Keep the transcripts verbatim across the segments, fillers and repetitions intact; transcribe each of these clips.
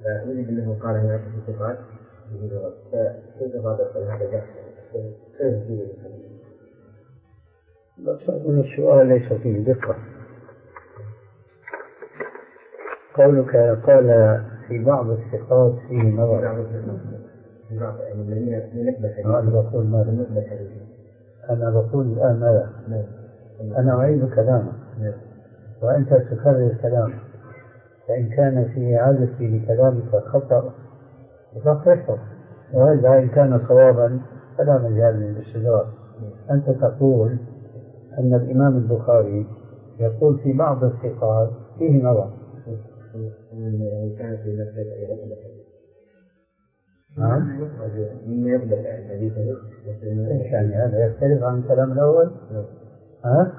فنجد أنه قال هناك في صفات فكيف ضابط هذا جاء؟ من السؤال ليس فيه دقة. قولك قال في بعض الثقات فيه نظر، أنا بقول ماذا؟ أنا بقول الآن ماذا؟ أنا أعيد كلامك وأنت تكرر كلامك، فإن كان في إعادتي لكلامك خطأ فصححه، وإذا إن كان صوابا فلا مجال للاستدراك. أنت تقول أن الإمام البخاري يقول في بعض الثقات فيه نظر. كان في نفسه نعم. مما يبدأ حديثه. إيش يعني هذا يختلف عن الكلام الأول؟ ها؟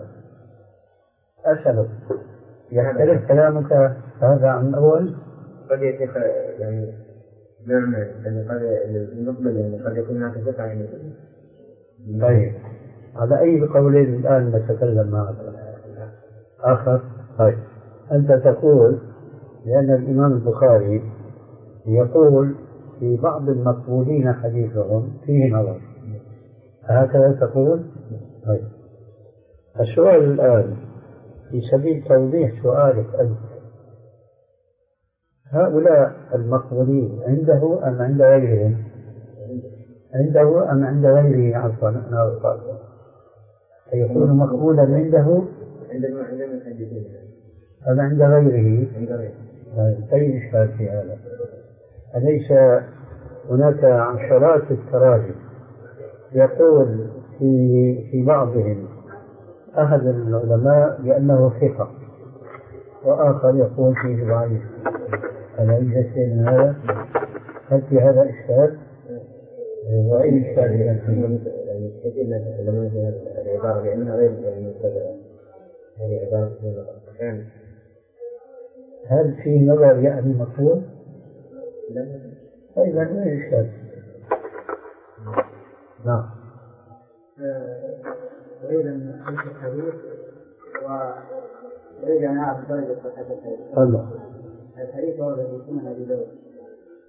أسألك يختلف كلامك هذا عن الأول؟ قد يتخ يعني نعم يعني قد المقبل يعني قد يكون هناك ثقة يعني. طيب على أي قولين الآن نتكلم معك آخر؟ طيب أنت تقول لأن الإمام البخاري يقول في بعض المقبولين حديثهم فيه نظر، هكذا تقول؟ طيب السؤال الآن في سبيل توضيح سؤالك أنت، هؤلاء المقبولين عنده أم عند غيرهم؟ عنده أم عند غيره؟ عفوا أنا أقول يكون مقبولا عنده عندما عندما يحدثون أم عند غيره؟ عند غيره. أي إشكال في هذا؟ أليس هناك عشرات التراجم يقول في في بعضهم أحد العلماء بأنه ثقة وآخر يقول فيه ضعيف، ألا يوجد شيء من هذا؟ هل في هذا إشكال؟ وأي إشكال يعني كثير من العلماء في العبارة بأنها غير مبتدأة، هذه عبارة كان هل في نظر يعني مطلوب؟ لا. فإذا لا إشكال. نعم. أريد أن أنشئ الحديث وأريد أن أعرف درجة صحة الحديث. الله. الحديث هو الذي سنن أبي داود